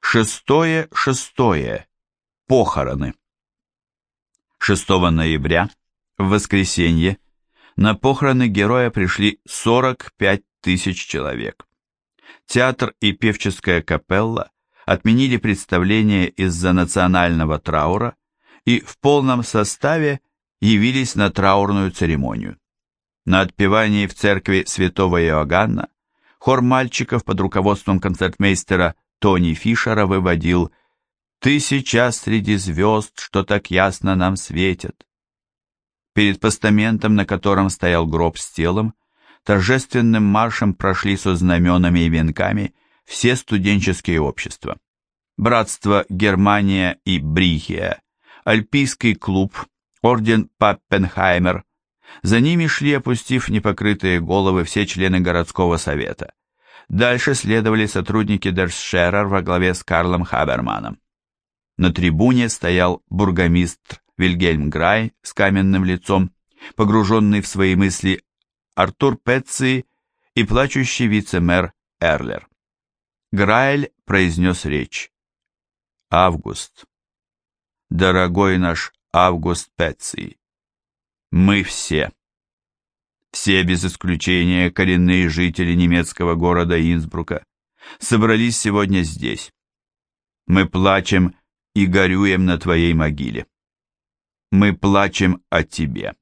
6.6. Похороны. 6 ноября, в воскресенье, на похороны героя пришли 45 тысяч человек. Театр и певческая капелла отменили представление из-за национального траура и в полном составе явились на траурную церемонию. На отпевании в церкви святого Иоганна хор мальчиков под руководством концертмейстера Тони Фишера выводил «Ты сейчас среди звезд, что так ясно нам светят». Перед постаментом, на котором стоял гроб с телом, торжественным маршем прошли со знаменами и венками все студенческие общества. Братство Германия и Брихия, Альпийский клуб, орден Паппенхаймер. За ними шли, опустив непокрытые головы, все члены городского совета. Дальше следовали сотрудники Дершерер во главе с Карлом Хаберманом. На трибуне стоял бургомистр Вильгельм Грай с каменным лицом, погруженный в свои мысли Артур Петци и плачущий вице-мэр Эрлер. Грайль произнес речь. «Август, дорогой наш Август Петци, мы все без исключения коренные жители немецкого города Инсбрука, собрались сегодня здесь. Мы плачем и горюем на твоей могиле. Мы плачем о тебе.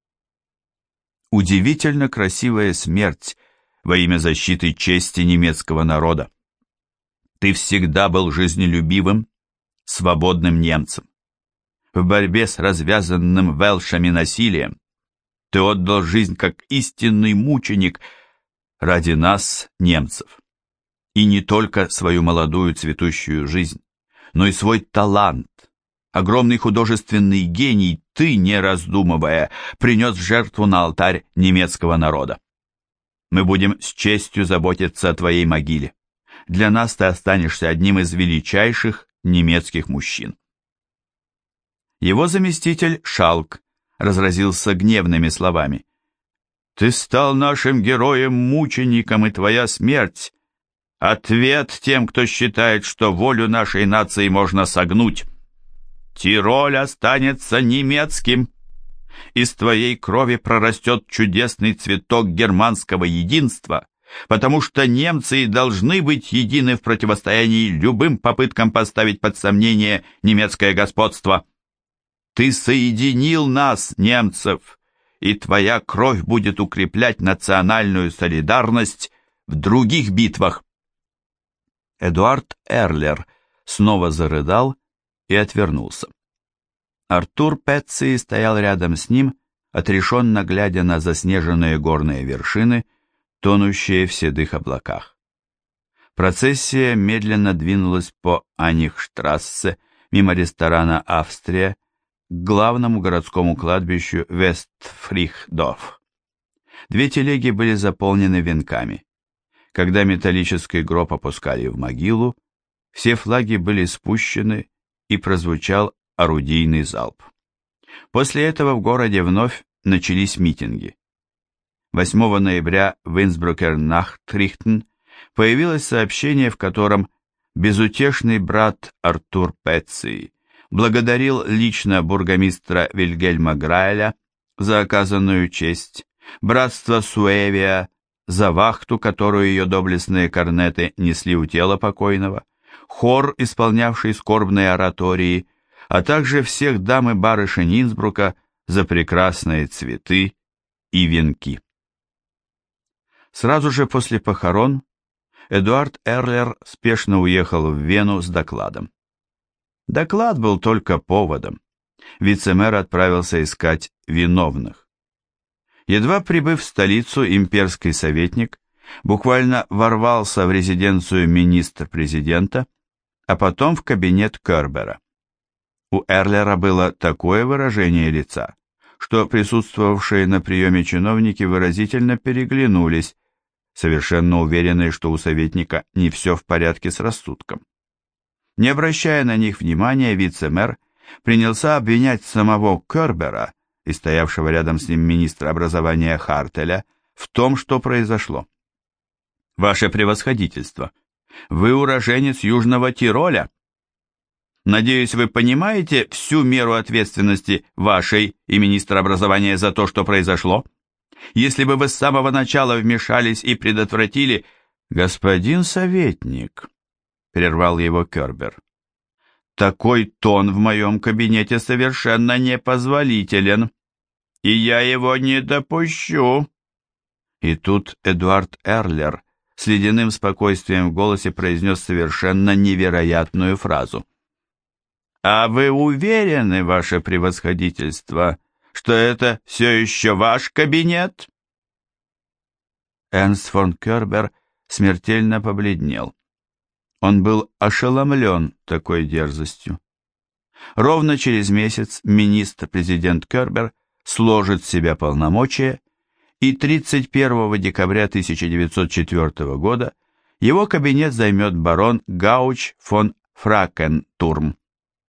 Удивительно красивая смерть во имя защиты чести немецкого народа. Ты всегда был жизнелюбивым, свободным немцем. В борьбе с развязанным велшами насилием ты отдал жизнь как истинный мученик ради нас, немцев. И не только свою молодую цветущую жизнь, но и свой талант, огромный художественный гений ты, не раздумывая, принес в жертву на алтарь немецкого народа. Мы будем с честью заботиться о твоей могиле. Для нас ты останешься одним из величайших немецких мужчин». Его заместитель Шалк разразился гневными словами. «Ты стал нашим героем-мучеником, и твоя смерть — ответ тем, кто считает, что волю нашей нации можно согнуть. Тироль останется немецким. Из твоей крови прорастет чудесный цветок германского единства, потому что немцы и должны быть едины в противостоянии любым попыткам поставить под сомнение немецкое господство. Ты соединил нас, немцев, и твоя кровь будет укреплять национальную солидарность в других битвах». Эдуард Эрлер снова зарыдал и отвернулся. Артур Петци стоял рядом с ним, отрешенно глядя на заснеженные горные вершины, тонущие в седых облаках. Процессия медленно двинулась по Анихштрассе, мимо ресторана «Австрия», к главному городскому кладбищу Вестфрихдорф. Две телеги были заполнены венками. Когда металлический гроб опускали в могилу, все флаги были спущены и прозвучал орудийный залп. После этого в городе вновь начались митинги. 8 ноября в Инсбрукер-Нахтрихтен появилось сообщение, в котором безутешный брат Артур Петци благодарил лично бургомистра Вильгельма Грайля за оказанную честь, братство Суэвия за вахту, которую ее доблестные корнеты несли у тела покойного, хор, исполнявший скорбные оратории, а также всех дам и барышень Инсбрука за прекрасные цветы и венки. Сразу же после похорон Эдуард Эрлер спешно уехал в Вену с докладом. Доклад был только поводом. Вице-мэр отправился искать виновных. Едва прибыв в столицу, имперский советник буквально ворвался в резиденцию министра-президента, а потом в кабинет Кербера. У Эрлера было такое выражение лица, что присутствовавшие на приеме чиновники выразительно переглянулись, совершенно уверенные, что у советника не все в порядке с рассудком. Не обращая на них внимания, вице-мэр принялся обвинять самого Кербера и стоявшего рядом с ним министра образования Хартеля в том, что произошло. «Ваше превосходительство, вы уроженец Южного Тироля, Надеюсь, вы понимаете всю меру ответственности вашей и министра образования за то, что произошло? Если бы вы с самого начала вмешались и предотвратили... Господин советник, прервал его Кербер, такой тон в моем кабинете совершенно непозволителен, и я его не допущу. И тут Эдуард Эрлер с ледяным спокойствием в голосе произнес совершенно невероятную фразу. «А вы уверены, ваше превосходительство, что это все еще ваш кабинет?» Эрнст фон Кербер смертельно побледнел. Он был ошеломлен такой дерзостью. Ровно через месяц министр-президент Кербер сложит с себя полномочия, и 31 декабря 1904 года его кабинет займет барон Гауч фон Фракентурм.